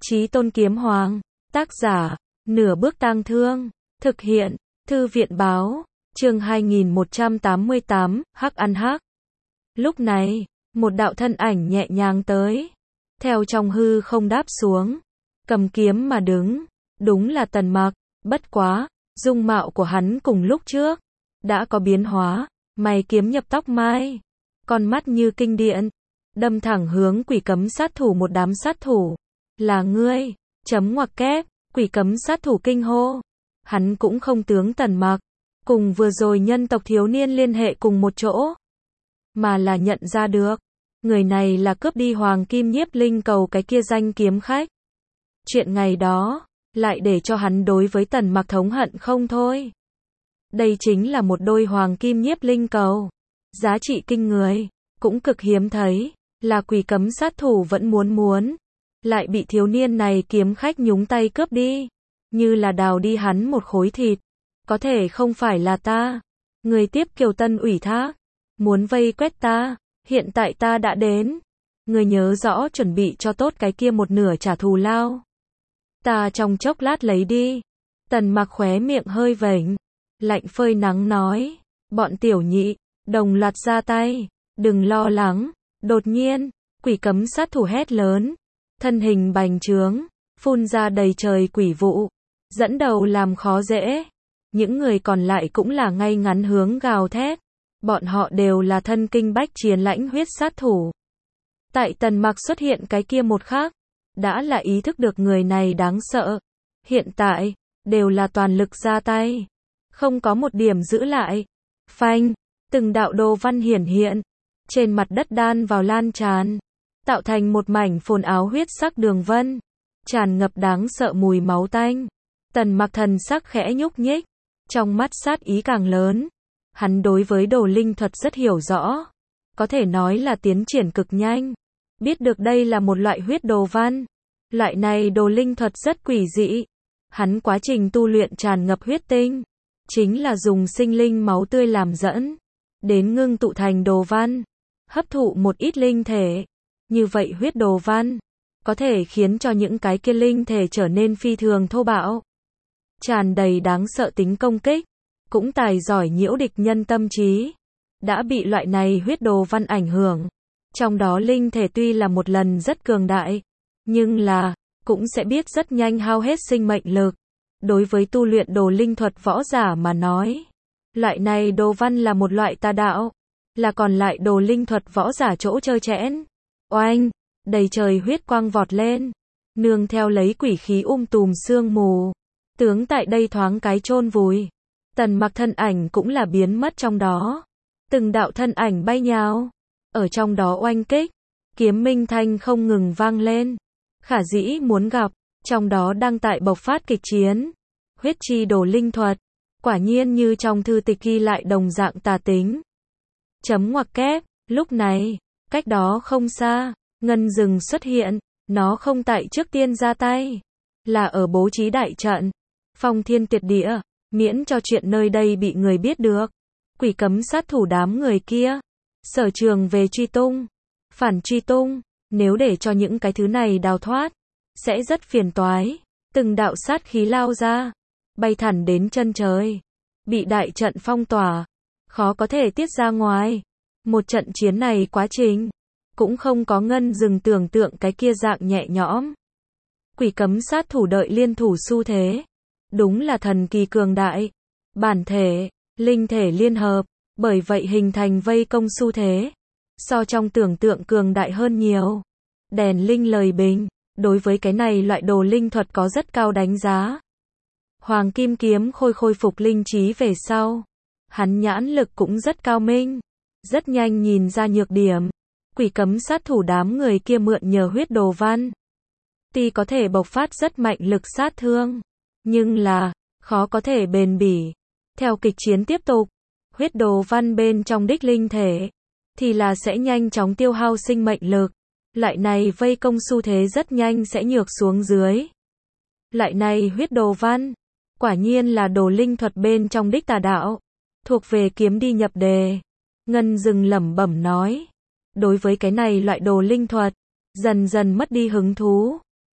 Chí Tôn Kiếm Hoàng, tác giả, Nửa Bước Tang Thương, thực hiện, Thư viện báo, chương 2188, Hắc ăn hắc. Lúc này, một đạo thân ảnh nhẹ nhàng tới, theo trong hư không đáp xuống, cầm kiếm mà đứng, đúng là Tần Mặc, bất quá, dung mạo của hắn cùng lúc trước, đã có biến hóa, mày kiếm nhập tóc mai, con mắt như kinh điện, đâm thẳng hướng Quỷ Cấm sát thủ một đám sát thủ. Là ngươi, chấm ngoặc kép, Quỷ Cấm sát thủ kinh hô. Hắn cũng không tướng Tần Mặc, cùng vừa rồi nhân tộc thiếu niên liên hệ cùng một chỗ, mà là nhận ra được, người này là cướp đi Hoàng Kim Nhiếp Linh Cầu cái kia danh kiếm khách. Chuyện ngày đó, lại để cho hắn đối với Tần Mặc thống hận không thôi. Đây chính là một đôi Hoàng Kim Nhiếp Linh Cầu, giá trị kinh người, cũng cực hiếm thấy, là Quỷ Cấm sát thủ vẫn muốn, lại bị thiếu niên này kiếm khách nhúng tay cướp đi, như là đào đi hắn một khối thịt. Có thể không phải là ta, người tiếp Kiều Tân ủy thác, muốn vây quét ta, hiện tại ta đã đến, người nhớ rõ chuẩn bị cho tốt cái kia một nửa trả thù lao. Ta trong chốc lát lấy đi. Tần Mặc khóe miệng hơi vểnh, lạnh phơi nắng nói, bọn tiểu nhị, đồng loạt ra tay, đừng lo lắng. Đột nhiên, Quỷ Cấm sát thủ hét lớn, thân hình bành trướng, phun ra đầy trời quỷ vụ, dẫn đầu làm khó dễ. Những người còn lại cũng là ngay ngắn hướng gào thét, bọn họ đều là thân kinh bách chiến lãnh huyết sát thủ. Tại Tần Mặc xuất hiện cái kia một khắc, đã là ý thức được người này đáng sợ. Hiện tại, đều là toàn lực ra tay, không có một điểm giữ lại. Phanh, từng đạo đồ văn hiển hiện, trên mặt đất đan vào lan tràn, tạo thành một mảnh phồn áo huyết sắc đường vân, tràn ngập đáng sợ mùi máu tanh. Tần Mặc thần sắc khẽ nhúc nhích, trong mắt sát ý càng lớn. Hắn đối với đồ linh thuật rất hiểu rõ, có thể nói là tiến triển cực nhanh. Biết được đây là một loại huyết đồ văn, loại này đồ linh thuật rất quỷ dị. Hắn quá trình tu luyện tràn ngập huyết tinh, chính là dùng sinh linh máu tươi làm dẫn, đến ngưng tụ thành đồ văn, hấp thụ một ít linh thể. Như vậy huyết đồ văn, có thể khiến cho những cái kia linh thể trở nên phi thường thô bạo, tràn đầy đáng sợ tính công kích, cũng tài giỏi nhiễu địch nhân tâm trí. Đã bị loại này huyết đồ văn ảnh hưởng, trong đó linh thể tuy là một lần rất cường đại, nhưng là, cũng sẽ biết rất nhanh hao hết sinh mệnh lực. Đối với tu luyện đồ linh thuật võ giả mà nói, loại này đồ văn là một loại tà đạo, là còn lại đồ linh thuật võ giả chỗ trơ trẽn. Oanh, đầy trời huyết quang vọt lên, nương theo lấy quỷ khí tùm sương mù, tướng tại đây thoáng cái chôn vùi. Tần Mặc thân ảnh cũng là biến mất trong đó, từng đạo thân ảnh bay nhào, ở trong đó oanh kích, kiếm minh thanh không ngừng vang lên. Khả dĩ muốn gặp, trong đó đang tại bộc phát kịch chiến. Huyết chi đồ linh thuật, quả nhiên như trong thư tịch ghi lại đồng dạng tà tính. Chấm ngoặc kép, lúc này, cách đó không xa, ngân rừng xuất hiện, nó không tại trước tiên ra tay, là ở bố trí đại trận, phong thiên tuyệt địa, miễn cho chuyện nơi đây bị người biết được. Quỷ Cấm sát thủ đám người kia, sở trường về truy tung, phản truy tung, nếu để cho những cái thứ này đào thoát, sẽ rất phiền toái. Từng đạo sát khí lao ra, bay thẳng đến chân trời, bị đại trận phong tỏa, khó có thể tiết ra ngoài. Một trận chiến này quá trình, cũng không có ngân rừng tưởng tượng cái kia dạng nhẹ nhõm. Quỷ Cấm sát thủ đợi liên thủ xu thế, đúng là thần kỳ cường đại. Bản thể, linh thể liên hợp, bởi vậy hình thành vây công xu thế, so trong tưởng tượng cường đại hơn nhiều. Đèn linh lời bình, đối với cái này loại đồ linh thuật có rất cao đánh giá. Hoàng Kim kiếm khôi phục linh trí về sau, hắn nhãn lực cũng rất cao minh, rất nhanh nhìn ra nhược điểm. Quỷ Cấm sát thủ đám người kia mượn nhờ huyết đồ văn, tuy có thể bộc phát rất mạnh lực sát thương, nhưng là, khó có thể bền bỉ. Theo kịch chiến tiếp tục, huyết đồ văn bên trong đích linh thể, thì là sẽ nhanh chóng tiêu hao sinh mệnh lực. Loại này vây công xu thế rất nhanh sẽ nhược xuống dưới. Loại này huyết đồ văn, quả nhiên là đồ linh thuật bên trong đích tà đạo, thuộc về kiếm đi nhập đề. Ngân rừng lẩm bẩm nói, đối với cái này loại đồ linh thuật, dần dần mất đi hứng thú.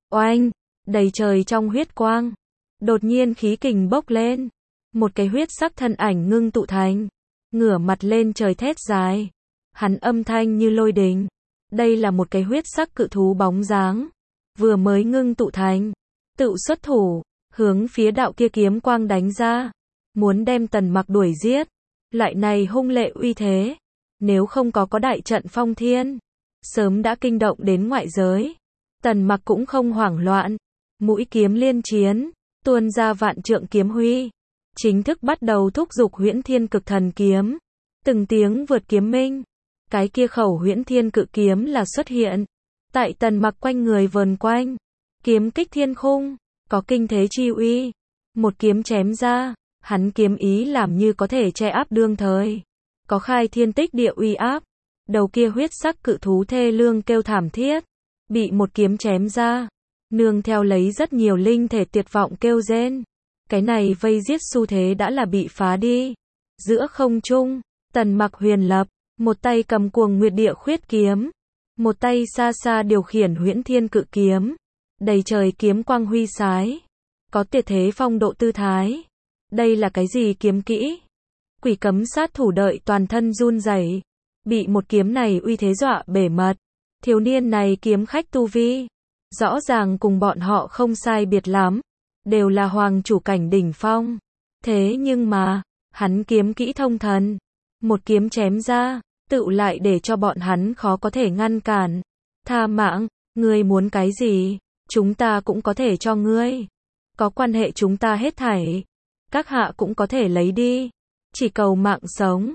Oanh, đầy trời trong huyết quang. Đột nhiên khí kình bốc lên. Một cái huyết sắc thân ảnh ngưng tụ thành. Ngửa mặt lên trời thét dài. Hắn âm thanh như lôi đình. Đây là một cái huyết sắc cự thú bóng dáng. Vừa mới ngưng tụ thành. Tự xuất thủ. Hướng phía đạo kia kiếm quang đánh ra. Muốn đem Tần Mặc đuổi giết. Loại này hung lệ uy thế. Nếu không có đại trận phong thiên. Sớm đã kinh động đến ngoại giới. Tần Mặc cũng không hoảng loạn. Mũi kiếm liên chiến. Tuôn ra vạn trượng kiếm huy. Chính thức bắt đầu thúc giục Huyễn Thiên Cực Thần Kiếm. Từng tiếng vượt kiếm minh. Cái kia khẩu Huyễn Thiên Cự Kiếm là xuất hiện. Tại Tần Mặc quanh người vờn quanh. Kiếm kích thiên khung. Có kinh thế chi uy. Một kiếm chém ra. Hắn kiếm ý làm như có thể che áp đương thời. Có khai thiên tích địa uy áp. Đầu kia huyết sắc cự thú thê lương kêu thảm thiết. Bị một kiếm chém ra. Nương theo lấy rất nhiều linh thể tuyệt vọng kêu rên. Cái này vây giết xu thế đã là bị phá đi. Giữa không trung, Tần Mặc huyền lập. Một tay cầm Cuồng Nguyệt Địa Khuyết Kiếm. Một tay xa xa điều khiển Huyễn Thiên Cự Kiếm. Đầy trời kiếm quang huy sái. Có tuyệt thế phong độ tư thái. Đây là cái gì kiếm kỹ? Quỷ cấm sát thủ đợi toàn thân run rẩy. Bị một kiếm này uy thế dọa bể mật. Thiếu niên này kiếm khách tu vi. Rõ ràng cùng bọn họ không sai biệt lắm. Đều là hoàng chủ cảnh đỉnh phong. Thế nhưng mà, hắn kiếm kỹ thông thần. Một kiếm chém ra, tự lại để cho bọn hắn khó có thể ngăn cản. Tha mạng, ngươi muốn cái gì? Chúng ta cũng có thể cho ngươi. Có quan hệ chúng ta hết thảy. Các hạ cũng có thể lấy đi. Chỉ cầu mạng sống.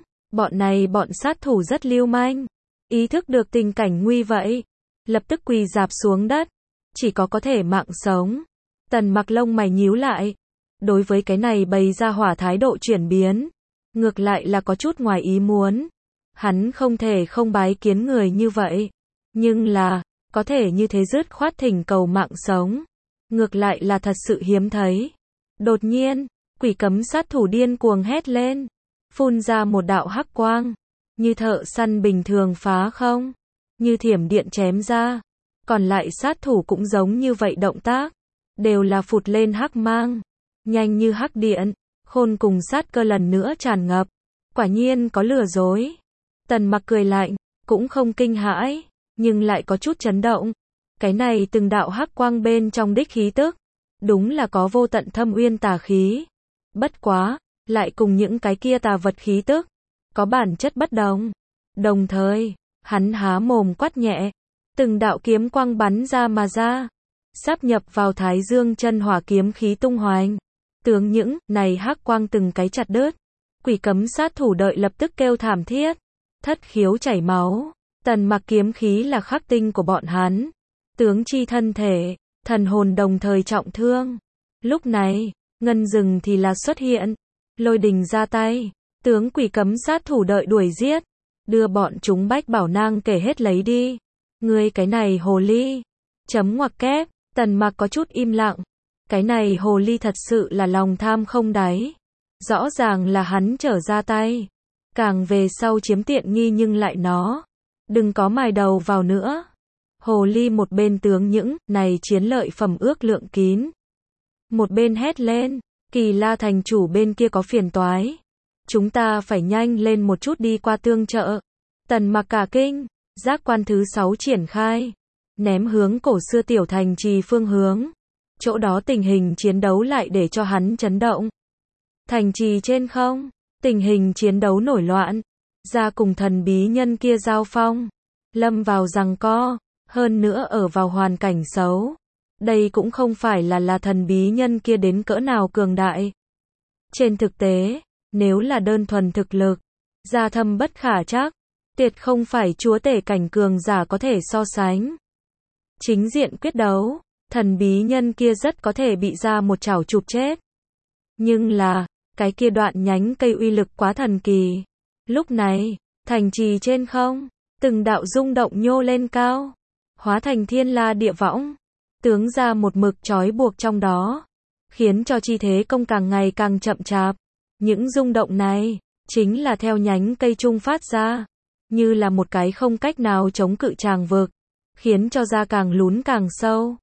Bọn sát thủ rất lưu manh. Ý thức được tình cảnh nguy vậy. Lập tức quỳ rạp xuống đất. Chỉ có thể mạng sống. Tần Mặc lông mày nhíu lại. Đối với cái này bày ra hỏa thái độ chuyển biến. Ngược lại là có chút ngoài ý muốn. Hắn không thể không bái kiến người như vậy. Nhưng là, có thể như thế dứt khoát thỉnh cầu mạng sống. Ngược lại là thật sự hiếm thấy. Đột nhiên, quỷ cấm sát thủ điên cuồng hét lên. Phun ra một đạo hắc quang. Như thợ săn bình thường phá không. Như thiểm điện chém ra. Còn lại sát thủ cũng giống như vậy động tác. Đều là phụt lên hắc mang. Nhanh như hắc điện. Khôn cùng sát cơ lần nữa tràn ngập. Quả nhiên có lừa dối. Tần Mặc cười lạnh. Cũng không kinh hãi. Nhưng lại có chút chấn động. Cái này từng đạo hắc quang bên trong đích khí tức. Đúng là có vô tận thâm uyên tà khí. Bất quá. Lại cùng những cái kia tà vật khí tức. Có bản chất bất đồng. Đồng thời. Hắn há mồm quát nhẹ. Từng đạo kiếm quang bắn ra mà ra. Sáp nhập vào Thái Dương chân hỏa kiếm khí tung hoành. Tướng những này hắc quang từng cái chặt đứt. Quỷ cấm sát thủ đợi lập tức kêu thảm thiết. Thất khiếu chảy máu. Tần Mặc kiếm khí là khắc tinh của bọn hắn. Tướng chi thân thể, thần hồn đồng thời trọng thương. Lúc này, ngân rừng thì là xuất hiện. Lôi đình ra tay. Tướng quỷ cấm sát thủ đợi đuổi giết. Đưa bọn chúng bách bảo nang kể hết lấy đi. Ngươi cái này hồ ly. Chấm ngoặc kép. Tần Mặc có chút im lặng. Cái này hồ ly thật sự là lòng tham không đáy. Rõ ràng là hắn trở ra tay. Càng về sau chiếm tiện nghi nhưng lại nó. Đừng có mài đầu vào nữa. Hồ ly một bên tướng những này chiến lợi phẩm ước lượng kín. Một bên hét lên. Kỳ La thành chủ bên kia có phiền toái. Chúng ta phải nhanh lên một chút đi qua tương trợ. Tần Mặc cả kinh. Giác quan thứ 6 triển khai. Ném hướng cổ xưa tiểu thành trì phương hướng. Chỗ đó tình hình chiến đấu lại để cho hắn chấn động. Thành trì trên không. Tình hình chiến đấu nổi loạn. Ra cùng thần bí nhân kia giao phong. Lâm vào giằng co. Hơn nữa ở vào hoàn cảnh xấu. Đây cũng không phải là thần bí nhân kia đến cỡ nào cường đại. Trên thực tế, nếu là đơn thuần thực lực, gia thâm bất khả trắc, tuyệt không phải chúa tể cảnh cường giả có thể so sánh. Chính diện quyết đấu, thần bí nhân kia rất có thể bị ra một chảo chụp chết. Nhưng là, cái kia đoạn nhánh cây uy lực quá thần kỳ. Lúc này, thành trì trên không, từng đạo rung động nhô lên cao, hóa thành thiên la địa võng, tướng ra một mực trói buộc trong đó, khiến cho chi thế công càng ngày càng chậm chạp. Những rung động này, chính là theo nhánh cây trung phát ra, như là một cái không cách nào chống cự tràng vực, khiến cho ra càng lún càng sâu.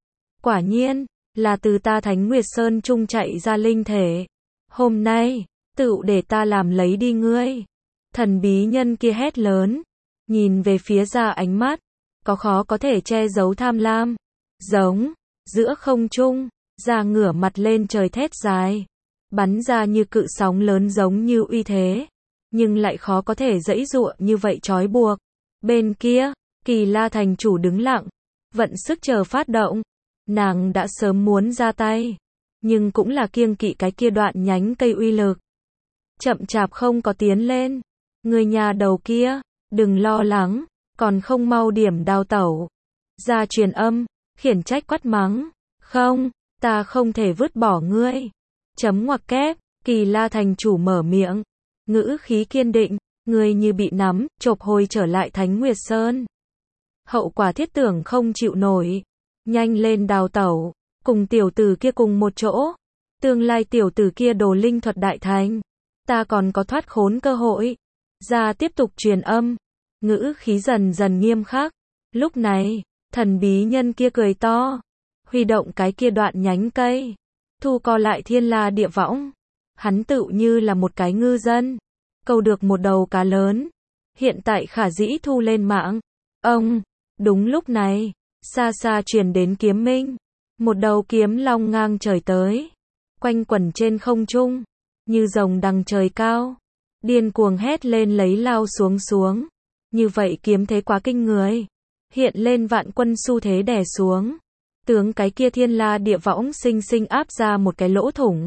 Quả nhiên, là từ ta Thánh Nguyệt Sơn trung chạy ra linh thể. Hôm nay, tựu để ta làm lấy đi ngươi. Thần bí nhân kia hét lớn, nhìn về phía ra ánh mắt, có khó có thể che giấu tham lam. Giống, giữa không trung, ra ngửa mặt lên trời thét dài, bắn ra như cự sóng lớn giống như uy thế, nhưng lại khó có thể giãy giụa như vậy trói buộc. Bên kia, Kỳ La thành chủ đứng lặng, vận sức chờ phát động. Nàng đã sớm muốn ra tay, nhưng cũng là kiêng kỵ cái kia đoạn nhánh cây uy lực. Chậm chạp không có tiến lên. Người nhà đầu kia, đừng lo lắng, còn không mau điểm đào tẩu. Ra truyền âm, khiển trách quát mắng. Không, ta không thể vứt bỏ ngươi. Chấm ngoặc kép, Kỳ La thành chủ mở miệng. Ngữ khí kiên định, ngươi như bị nắm, chộp hồi trở lại Thánh Nguyệt Sơn. Hậu quả thiết tưởng không chịu nổi. Nhanh lên đào tẩu, cùng tiểu tử kia cùng một chỗ. Tương lai tiểu tử kia đồ linh thuật đại thành, ta còn có thoát khốn cơ hội. Ra tiếp tục truyền âm, ngữ khí dần dần nghiêm khắc. Lúc này, thần bí nhân kia cười to, huy động cái kia đoạn nhánh cây, thu co lại thiên la địa võng. Hắn tựu như là một cái ngư dân, câu được một đầu cá lớn, hiện tại khả dĩ thu lên mạng. Ông, đúng lúc này, xa xa truyền đến kiếm minh, một đầu kiếm long ngang trời tới, quanh quẩn trên không trung, như rồng đằng trời cao, điên cuồng hét lên lấy lao xuống xuống. Như vậy kiếm thế quá kinh người, hiện lên vạn quân xu thế đè xuống, tướng cái kia thiên la địa võng sinh sinh áp ra một cái lỗ thủng.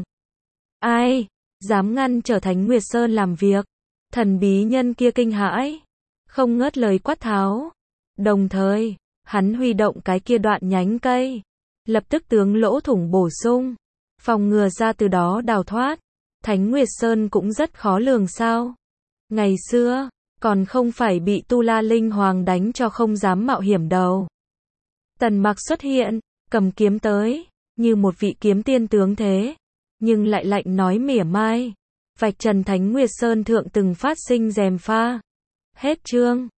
Ai dám ngăn trở Thánh Nguyệt Sơn làm việc? Thần bí nhân kia kinh hãi, không ngớt lời quát tháo. Đồng thời, hắn huy động cái kia đoạn nhánh cây, lập tức tướng lỗ thủng bổ sung, phòng ngừa ra từ đó đào thoát. Thánh Nguyệt Sơn cũng rất khó lường sao? Ngày xưa, còn không phải bị Tu La Linh Hoàng đánh cho không dám mạo hiểm đầu. Tần Mặc xuất hiện, cầm kiếm tới, như một vị kiếm tiên tướng thế, nhưng lại lạnh nói mỉa mai, vạch trần Thánh Nguyệt Sơn thượng từng phát sinh gièm pha. Hết chương.